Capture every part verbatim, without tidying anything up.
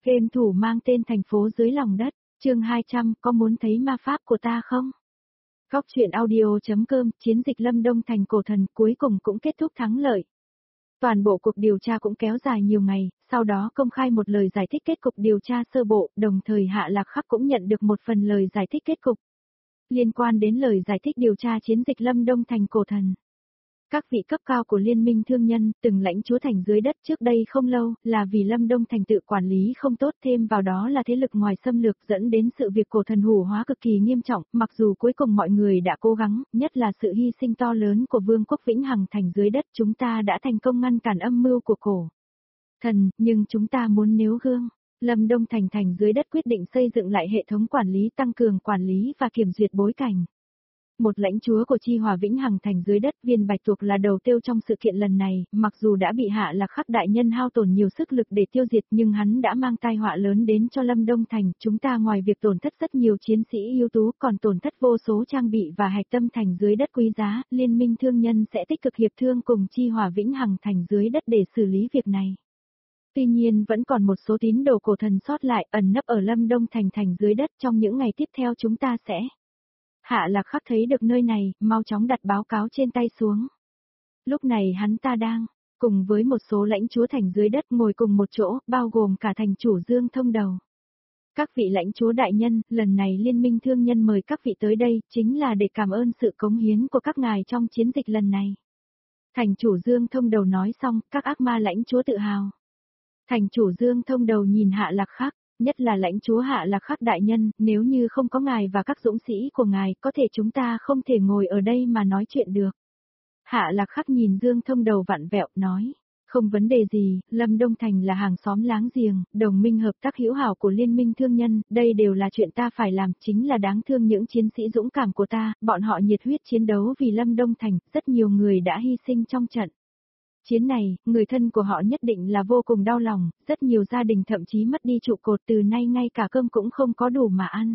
Game thủ mang tên thành phố dưới lòng đất, chương hai trăm, có muốn thấy ma pháp của ta không? Góc truyện audio.com, chiến dịch Lâm Đông thành cổ thần cuối cùng cũng kết thúc thắng lợi. Toàn bộ cuộc điều tra cũng kéo dài nhiều ngày, sau đó công khai một lời giải thích kết cục điều tra sơ bộ, đồng thời Hạ Lạc Khắc cũng nhận được một phần lời giải thích kết cục. Liên quan đến lời giải thích điều tra chiến dịch Lâm Đông thành cổ thần. Các vị cấp cao của Liên minh thương nhân, từng lãnh chúa thành dưới đất trước đây không lâu, là vì Lâm Đông thành tự quản lý không tốt, thêm vào đó là thế lực ngoài xâm lược dẫn đến sự việc cổ thần hủ hóa cực kỳ nghiêm trọng, mặc dù cuối cùng mọi người đã cố gắng, nhất là sự hy sinh to lớn của Vương quốc Vĩnh Hằng thành dưới đất, chúng ta đã thành công ngăn cản âm mưu của cổ thần, nhưng chúng ta muốn nếu gương. Lâm Đông thành thành dưới đất quyết định xây dựng lại hệ thống quản lý, tăng cường quản lý và kiểm duyệt bối cảnh. Một lãnh chúa của Chi Hòa Vĩnh Hằng thành dưới đất, Viên Bạch Tuộc là đầu tiêu trong sự kiện lần này, mặc dù đã bị Hạ Lạc Khắc đại nhân hao tổn nhiều sức lực để tiêu diệt, nhưng hắn đã mang tai họa lớn đến cho Lâm Đông thành, chúng ta ngoài việc tổn thất rất nhiều chiến sĩ ưu tú, còn tổn thất vô số trang bị và hạch tâm thành dưới đất quý giá, Liên minh thương nhân sẽ tích cực hiệp thương cùng Chi Hòa Vĩnh Hằng thành dưới đất để xử lý việc này. Tuy nhiên vẫn còn một số tín đồ cổ thần sót lại, ẩn nấp ở Lâm Đông thành thành dưới đất, trong những ngày tiếp theo chúng ta sẽ. Hạ Lạc Khắc thấy được nơi này, mau chóng đặt báo cáo trên tay xuống. Lúc này hắn ta đang, cùng với một số lãnh chúa thành dưới đất ngồi cùng một chỗ, bao gồm cả thành chủ Dương Thông Đầu. Các vị lãnh chúa đại nhân, lần này Liên minh thương nhân mời các vị tới đây, chính là để cảm ơn sự cống hiến của các ngài trong chiến dịch lần này. Thành chủ Dương Thông Đầu nói xong, các ác ma lãnh chúa tự hào. Thành chủ Dương Thông Đầu nhìn Hạ Lạc Khắc. Nhất là lãnh chúa Hạ Lạc Khắc đại nhân, nếu như không có ngài và các dũng sĩ của ngài, có thể chúng ta không thể ngồi ở đây mà nói chuyện được. Hạ Lạc Khắc nhìn Dương Thông Đầu vặn vẹo, nói, không vấn đề gì, Lâm Đông thành là hàng xóm láng giềng, đồng minh hợp tác hữu hảo của Liên minh thương nhân, đây đều là chuyện ta phải làm, chính là đáng thương những chiến sĩ dũng cảm của ta, bọn họ nhiệt huyết chiến đấu vì Lâm Đông thành, rất nhiều người đã hy sinh trong trận chiến này, người thân của họ nhất định là vô cùng đau lòng, rất nhiều gia đình thậm chí mất đi trụ cột, từ nay ngay cả cơm cũng không có đủ mà ăn.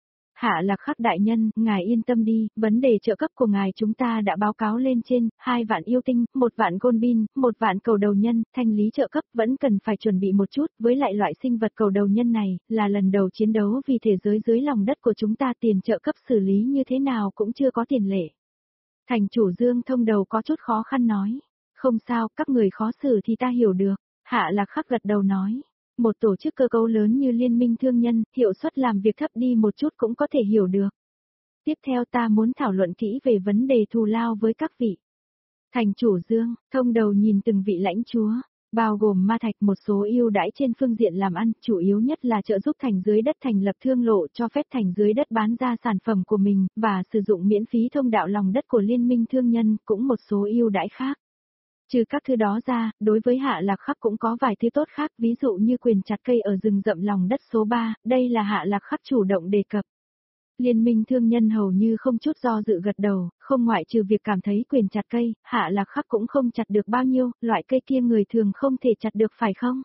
Hạ Lạc Khắc đại nhân, ngài yên tâm đi, vấn đề trợ cấp của ngài chúng ta đã báo cáo lên trên, hai vạn yêu tinh, một vạn gôn bin, một vạn cầu đầu nhân, thanh lý trợ cấp vẫn cần phải chuẩn bị một chút, với lại loại sinh vật cầu đầu nhân này, là lần đầu chiến đấu vì thế giới dưới lòng đất của chúng ta, tiền trợ cấp xử lý như thế nào cũng chưa có tiền lệ. Thành chủ Dương Thông Đầu có chút khó khăn nói. Không sao, các người khó xử thì ta hiểu được. Hạ Lạc Khắc gật đầu nói. Một tổ chức cơ cấu lớn như Liên minh thương nhân, hiệu suất làm việc thấp đi một chút cũng có thể hiểu được. Tiếp theo ta muốn thảo luận kỹ về vấn đề thù lao với các vị. Thành chủ Dương, Thông Đầu nhìn từng vị lãnh chúa, bao gồm ma thạch, một số ưu đãi trên phương diện làm ăn, chủ yếu nhất là trợ giúp thành dưới đất thành lập thương lộ, cho phép thành dưới đất bán ra sản phẩm của mình, và sử dụng miễn phí thông đạo lòng đất của Liên minh thương nhân, cũng một số ưu đãi khác. Trừ các thứ đó ra, đối với Hạ Lạc Khắc cũng có vài thứ tốt khác, ví dụ như quyền chặt cây ở rừng rậm lòng đất số ba, đây là Hạ Lạc Khắc chủ động đề cập. Liên minh thương nhân hầu như không chút do dự gật đầu, không ngoại trừ việc cảm thấy quyền chặt cây, Hạ Lạc Khắc cũng không chặt được bao nhiêu, loại cây kia người thường không thể chặt được phải không?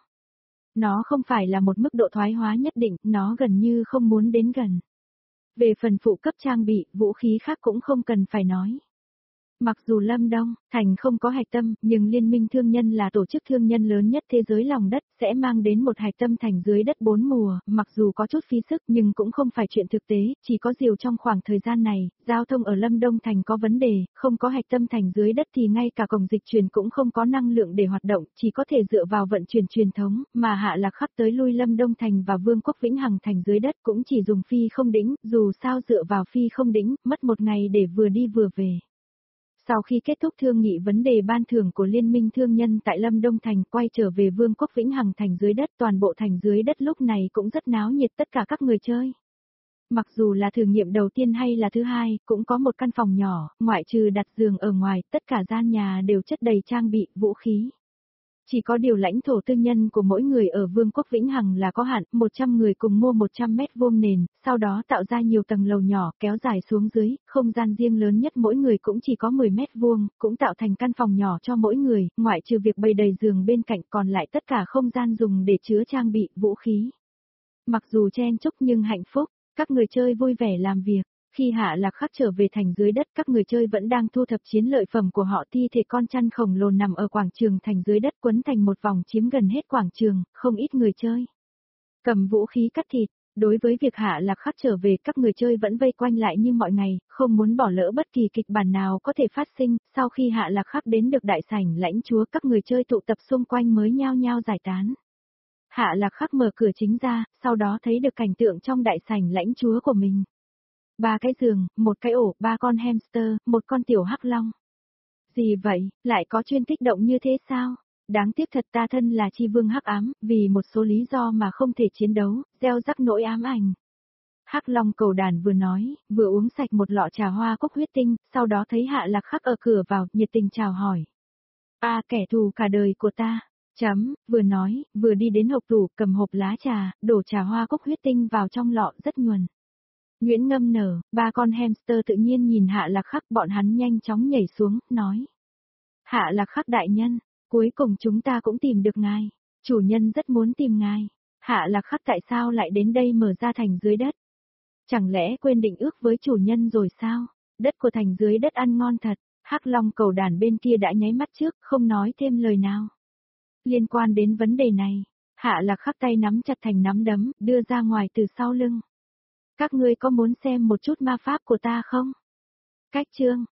Nó không phải là một mức độ thoái hóa nhất định, nó gần như không muốn đến gần. Về phần phụ cấp trang bị, vũ khí khác cũng không cần phải nói. Mặc dù Lâm Đông thành không có hạch tâm, nhưng Liên minh thương nhân là tổ chức thương nhân lớn nhất thế giới lòng đất, sẽ mang đến một hạch tâm thành dưới đất bốn mùa, mặc dù có chút phí sức nhưng cũng không phải chuyện thực tế, chỉ có điều trong khoảng thời gian này, giao thông ở Lâm Đông thành có vấn đề, không có hạch tâm thành dưới đất thì ngay cả cổng dịch chuyển cũng không có năng lượng để hoạt động, chỉ có thể dựa vào vận chuyển truyền thống, mà Hạ Lạc Khắc tới lui Lâm Đông thành và Vương quốc Vĩnh Hằng thành dưới đất cũng chỉ dùng phi không đĩnh, dù sao dựa vào phi không đĩnh, mất một ngày để vừa đi vừa về. Sau khi kết thúc thương nghị vấn đề ban thưởng của Liên minh thương nhân tại Lâm Đông thành, quay trở về Vương quốc Vĩnh Hằng thành dưới đất, toàn bộ thành dưới đất lúc này cũng rất náo nhiệt, tất cả các người chơi. Mặc dù là thử nghiệm đầu tiên hay là thứ hai, cũng có một căn phòng nhỏ, ngoại trừ đặt giường ở ngoài, tất cả gian nhà đều chất đầy trang bị, vũ khí. Chỉ có điều lãnh thổ tư nhân của mỗi người ở Vương quốc Vĩnh Hằng là có hạn, một trăm người cùng mua một trăm mét vuông nền, sau đó tạo ra nhiều tầng lầu nhỏ, kéo dài xuống dưới, không gian riêng lớn nhất mỗi người cũng chỉ có mười mét vuông, cũng tạo thành căn phòng nhỏ cho mỗi người, ngoại trừ việc bày đầy giường bên cạnh, còn lại tất cả không gian dùng để chứa trang bị, vũ khí. Mặc dù chen chúc nhưng hạnh phúc, các người chơi vui vẻ làm việc. Khi Hạ Lạc Khắc trở về thành dưới đất, các người chơi vẫn đang thu thập chiến lợi phẩm của họ, thi thể con chăn khổng lồ nằm ở quảng trường thành dưới đất quấn thành một vòng chiếm gần hết quảng trường, không ít người chơi. cầm vũ khí cắt thịt. Đối với việc Hạ Lạc Khắc trở về, các người chơi vẫn vây quanh lại như mọi ngày, không muốn bỏ lỡ bất kỳ kịch bản nào có thể phát sinh. Sau khi Hạ Lạc Khắc đến được đại sảnh lãnh chúa, các người chơi tụ tập xung quanh mới nhao nhao giải tán. Hạ Lạc Khắc mở cửa chính ra, sau đó thấy được cảnh tượng trong đại sảnh lãnh chúa của mình. Ba cái giường, một cái ổ, ba con hamster, một con tiểu hắc long. Gì vậy, lại có chuyên kích động như thế sao? Đáng tiếc thật, ta thân là chi vương hắc ám, vì một số lý do mà không thể chiến đấu, gieo rắc nỗi ám ảnh. Hắc Long cầu đàn vừa nói, vừa uống sạch một lọ trà hoa cúc huyết tinh, sau đó thấy Hạ Lạc Khắc ở cửa vào, nhiệt tình chào hỏi. A kẻ thù cả đời của ta. Chấm, vừa nói, vừa đi đến hộp tủ, cầm hộp lá trà, đổ trà hoa cúc huyết tinh vào trong lọ rất nhuần. Nguyễn ngâm nở, ba con hamster tự nhiên nhìn Hạ Lạc Khắc, bọn hắn nhanh chóng nhảy xuống, nói. Hạ Lạc Khắc đại nhân, cuối cùng chúng ta cũng tìm được ngài. Chủ nhân rất muốn tìm ngài. Hạ Lạc Khắc tại sao lại đến đây mở ra thành dưới đất? Chẳng lẽ quên định ước với chủ nhân rồi sao? Đất của thành dưới đất ăn ngon thật. Hắc Long cầu đàn bên kia đã nháy mắt trước, không nói thêm lời nào. Liên quan đến vấn đề này, Hạ Lạc Khắc tay nắm chặt thành nắm đấm, đưa ra ngoài từ sau lưng. Các ngươi có muốn xem một chút ma pháp của ta không? Cách chương